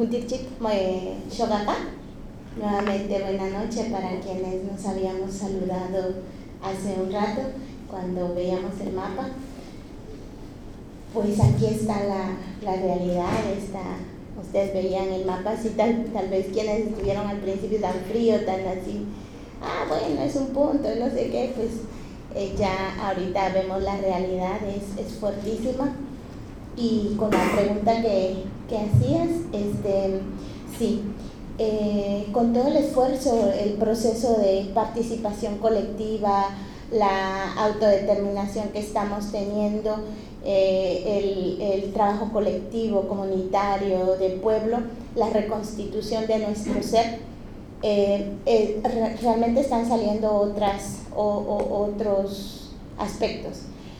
Juntirchit Shogaka. Nuevamente buena noche para quienes nos habíamos saludado hace un rato cuando veíamos el mapa. Pues aquí está la realidad, ustedes veían el mapa, así tal vez quienes estuvieron al principio tan frío, tan así, bueno, es un punto, no sé qué, pues ya ahorita vemos la realidad, es fuertísima. Y con la pregunta que hacías, sí, con todo el esfuerzo, el proceso de participación colectiva, la autodeterminación que estamos teniendo, el trabajo colectivo, comunitario, de pueblo, la reconstitución de nuestro ser, realmente están saliendo otros aspectos.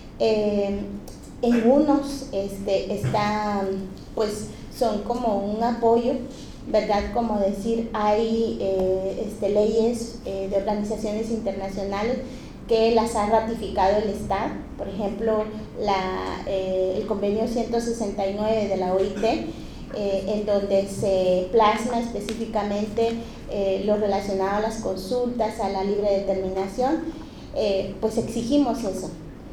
En unos están, pues son como un apoyo, ¿verdad? Como decir, hay leyes de organizaciones internacionales que las ha ratificado el Estado, por ejemplo, el convenio 169 de la OIT, en donde se plasma específicamente lo relacionado a las consultas, a la libre determinación, pues exigimos eso.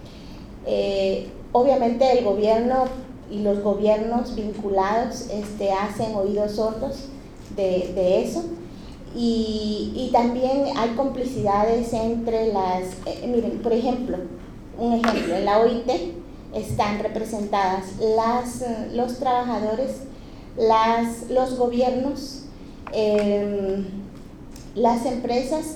Obviamente el gobierno y los gobiernos vinculados hacen oídos sordos de eso, y también hay complicidades entre miren, por ejemplo, en la OIT están representadas los trabajadores, los gobiernos, las empresas,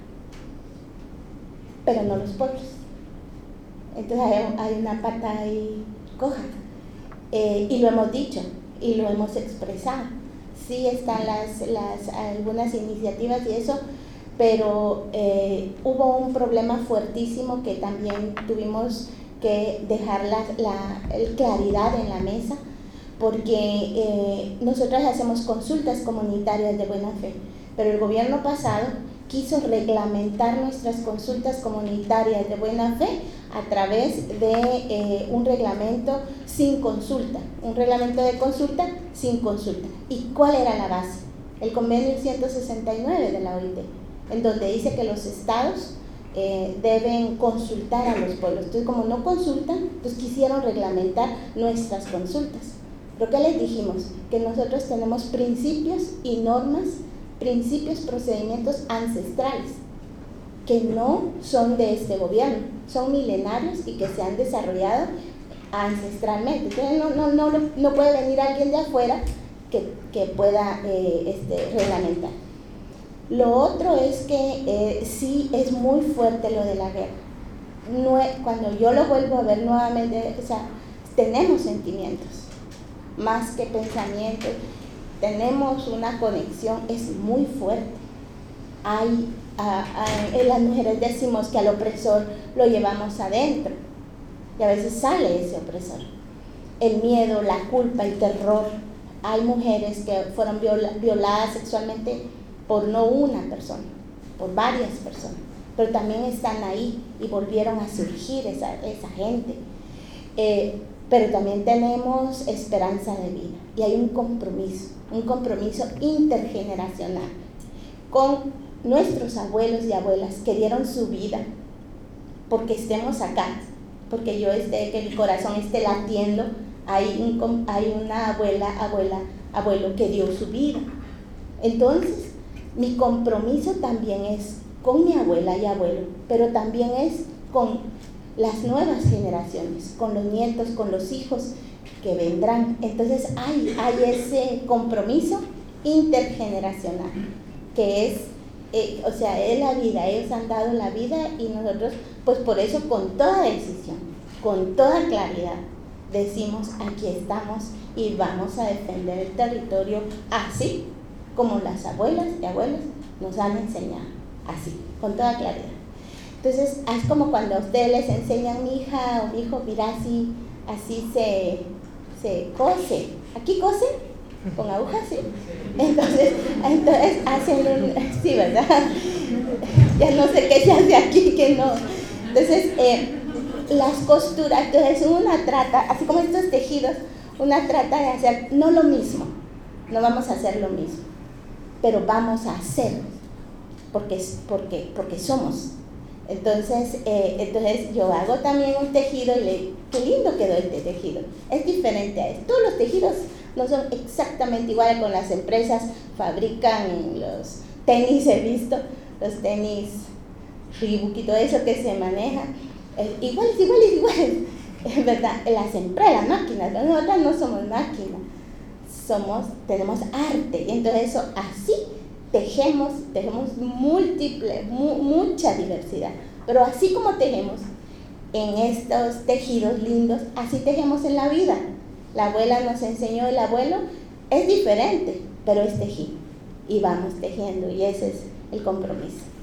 pero no los pueblos. Entonces hay una pata ahí coja, y lo hemos dicho y lo hemos expresado. Sí están algunas iniciativas y eso, pero hubo un problema fuertísimo que también tuvimos que dejar claridad en la mesa, porque nosotros hacemos consultas comunitarias de buena fe, pero el gobierno pasado quiso reglamentar nuestras consultas comunitarias de buena fe a través de un reglamento sin consulta, un reglamento de consulta sin consulta. ¿Y cuál era la base? El convenio 169 de la OIT, en donde dice que los estados deben consultar a los pueblos. Entonces, como no consultan, pues quisieron reglamentar nuestras consultas. ¿Pero qué les dijimos? Que nosotros tenemos principios y normas, principios, procedimientos ancestrales, que no son de este gobierno, son milenarios y que se han desarrollado ancestralmente. Entonces no puede venir alguien de afuera que pueda reglamentar. Lo otro es que sí es muy fuerte lo de la guerra. Cuando yo lo vuelvo a ver nuevamente, o sea, tenemos sentimientos, más que pensamientos, tenemos una conexión, es muy fuerte. Las mujeres decimos que al opresor lo llevamos adentro, y a veces sale ese opresor. El miedo, la culpa, el terror. Hay mujeres que fueron violadas sexualmente por no una persona, por varias personas, pero también están ahí y volvieron a surgir esa gente. Pero también tenemos esperanza de vida y hay un compromiso intergeneracional con nuestros abuelos y abuelas que dieron su vida porque estemos acá, porque que mi corazón esté latiendo. Hay una abuelo que dio su vida. Entonces, mi compromiso también es con mi abuela y abuelo, pero también es con las nuevas generaciones, con los nietos, con los hijos que vendrán. Entonces hay ese compromiso intergeneracional, que es la vida. Ellos han dado la vida y nosotros, pues por eso, con toda decisión, con toda claridad, decimos: aquí estamos y vamos a defender el territorio así como las abuelas y abuelos nos han enseñado, así, con toda claridad. Entonces, es como cuando a ustedes les enseñan: mi hija o mi hijo, mira, así se cose. ¿Aquí cose? ¿Con agujas? Sí. Entonces hacen sí, ¿verdad? Ya no sé qué se hace aquí, qué no. Entonces, las costuras, entonces una trata, así como estos tejidos, una trata de hacer no lo mismo, no vamos a hacer lo mismo, pero vamos a hacer, porque somos. Entonces yo hago también un tejido y qué lindo quedó este tejido. Es diferente a esto. Todos los tejidos no son exactamente iguales. Con las empresas fabrican los tenis, he visto, los tenis Reebok y todo eso que se maneja, iguales, es verdad, las empresas, las máquinas, nosotros no somos máquinas, tenemos arte, y entonces eso así tejemos mucha diversidad, pero así como tejemos en estos tejidos lindos, así tejemos en la vida. La abuela nos enseñó, el abuelo es diferente, pero es tejido, y vamos tejiendo, y ese es el compromiso.